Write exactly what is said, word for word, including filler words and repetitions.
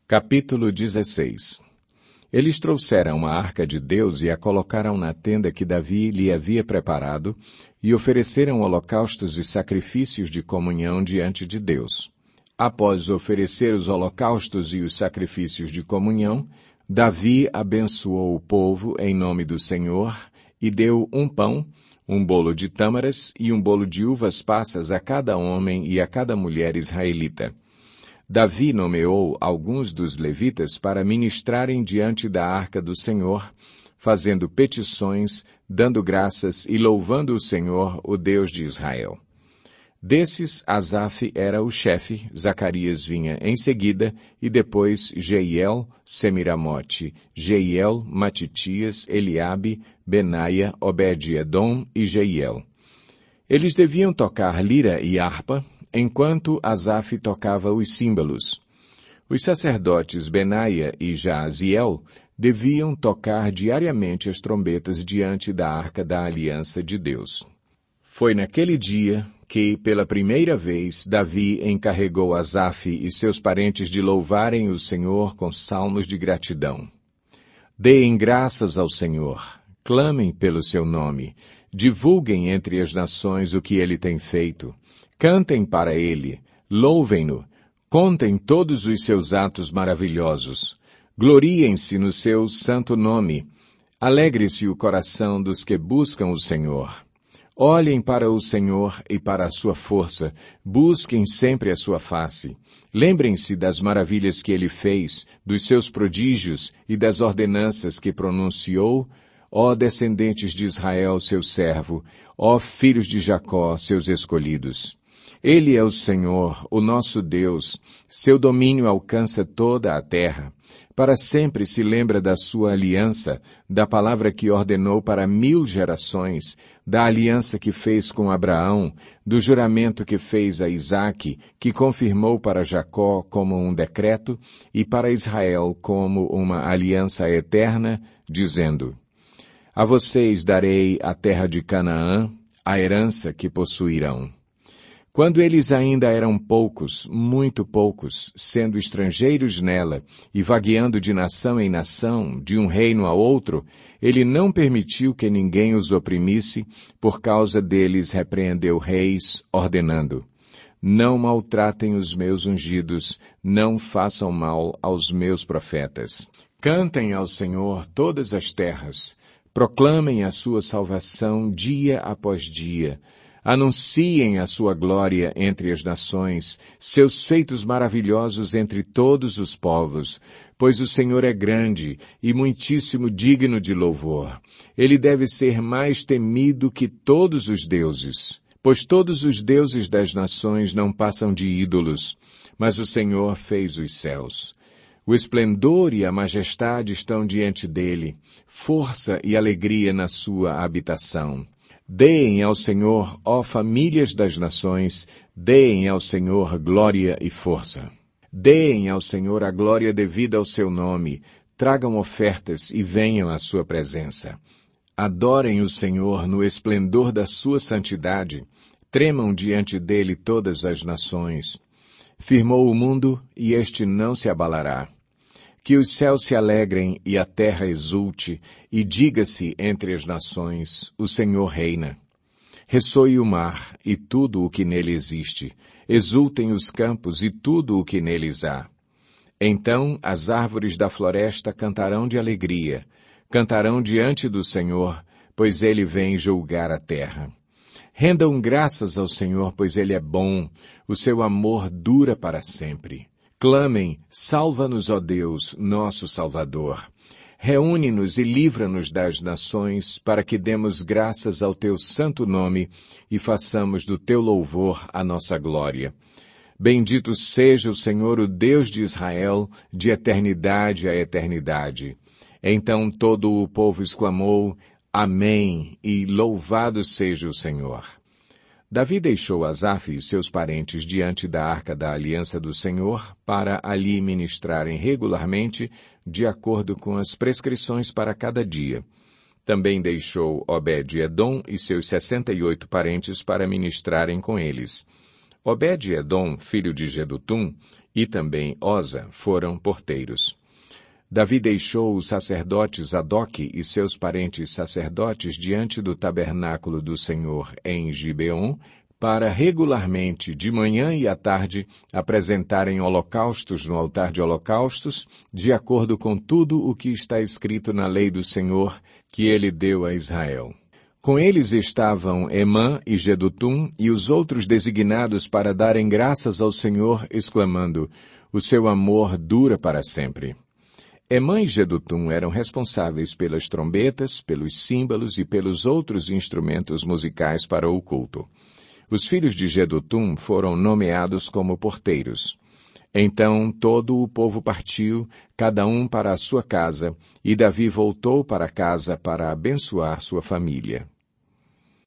Capítulo dezesseis. Eles trouxeram a arca de Deus e a colocaram na tenda que Davi lhe havia preparado, e ofereceram holocaustos e sacrifícios de comunhão diante de Deus. Após oferecer os holocaustos e os sacrifícios de comunhão, Davi abençoou o povo em nome do Senhor e deu um pão, um bolo de tâmaras e um bolo de uvas passas a cada homem e a cada mulher israelita. Davi nomeou alguns dos levitas para ministrarem diante da arca do Senhor, fazendo petições, dando graças e louvando o Senhor, o Deus de Israel. Desses, Asaf era o chefe, Zacarias vinha em seguida, e depois Jeiel, Semiramote, Jeiel, Matitias, Eliabe, Benaia, Obed-edom e Jeiel. Eles deviam tocar lira e harpa, enquanto Asaf tocava os símbolos. Os sacerdotes Benaia e Jaaziel deviam tocar diariamente as trombetas diante da arca da aliança de Deus. Foi naquele dia que, pela primeira vez, Davi encarregou Asaf e seus parentes de louvarem o Senhor com salmos de gratidão. Deem graças ao Senhor, clamem pelo seu nome, divulguem entre as nações o que ele tem feito, cantem para ele, louvem-no, contem todos os seus atos maravilhosos, gloriem-se no seu santo nome, alegre-se o coração dos que buscam o Senhor. Olhem para o Senhor e para a sua força, busquem sempre a sua face. Lembrem-se das maravilhas que ele fez, dos seus prodígios e das ordenanças que pronunciou, ó descendentes de Israel, seu servo, ó filhos de Jacó, seus escolhidos. Ele é o Senhor, o nosso Deus, seu domínio alcança toda a terra. Para sempre se lembra da sua aliança, da palavra que ordenou para mil gerações, da aliança que fez com Abraão, do juramento que fez a Isaque, que confirmou para Jacó como um decreto e para Israel como uma aliança eterna, dizendo: A vocês darei a terra de Canaã, a herança que possuirão. Quando eles ainda eram poucos, muito poucos, sendo estrangeiros nela e vagueando de nação em nação, de um reino a outro, ele não permitiu que ninguém os oprimisse, por causa deles repreendeu reis, ordenando: Não maltratem os meus ungidos, não façam mal aos meus profetas. Cantem ao Senhor todas as terras, proclamem a sua salvação dia após dia. Anunciem a sua glória entre as nações, seus feitos maravilhosos entre todos os povos, pois o Senhor é grande e muitíssimo digno de louvor. Ele deve ser mais temido que todos os deuses, pois todos os deuses das nações não passam de ídolos, mas o Senhor fez os céus. O esplendor e a majestade estão diante dele, força e alegria na sua habitação. Deem ao Senhor, ó famílias das nações, deem ao Senhor glória e força. Deem ao Senhor a glória devida ao seu nome, tragam ofertas e venham à sua presença. Adorem o Senhor no esplendor da sua santidade, tremam diante dele todas as nações. Firmou o mundo e este não se abalará. Que os céus se alegrem e a terra exulte, e diga-se entre as nações, o Senhor reina. Ressoe o mar e tudo o que nele existe, exultem os campos e tudo o que neles há. Então as árvores da floresta cantarão de alegria, cantarão diante do Senhor, pois ele vem julgar a terra. Rendam graças ao Senhor, pois ele é bom, o seu amor dura para sempre. Clamem, salva-nos, ó Deus, nosso Salvador. Reúne-nos e livra-nos das nações, para que demos graças ao teu santo nome e façamos do teu louvor a nossa glória. Bendito seja o Senhor, o Deus de Israel, de eternidade a eternidade. Então todo o povo exclamou: Amém, e louvado seja o Senhor. Davi deixou Asaf e seus parentes diante da arca da aliança do Senhor para ali ministrarem regularmente de acordo com as prescrições para cada dia. Também deixou Obed-edom e seus sessenta e oito parentes para ministrarem com eles. Obed-edom, filho de Jedutum, e também Oza foram porteiros. Davi deixou os sacerdotes Zadoque e seus parentes sacerdotes diante do tabernáculo do Senhor em Gibeon, para regularmente, de manhã e à tarde, apresentarem holocaustos no altar de holocaustos, de acordo com tudo o que está escrito na lei do Senhor, que ele deu a Israel. Com eles estavam Emã e Jedutum e os outros designados para darem graças ao Senhor, exclamando, o seu amor dura para sempre. Emã e Jedutum eram responsáveis pelas trombetas, pelos símbolos e pelos outros instrumentos musicais para o culto. Os filhos de Jedutum foram nomeados como porteiros. Então todo o povo partiu, cada um para a sua casa, e Davi voltou para casa para abençoar sua família.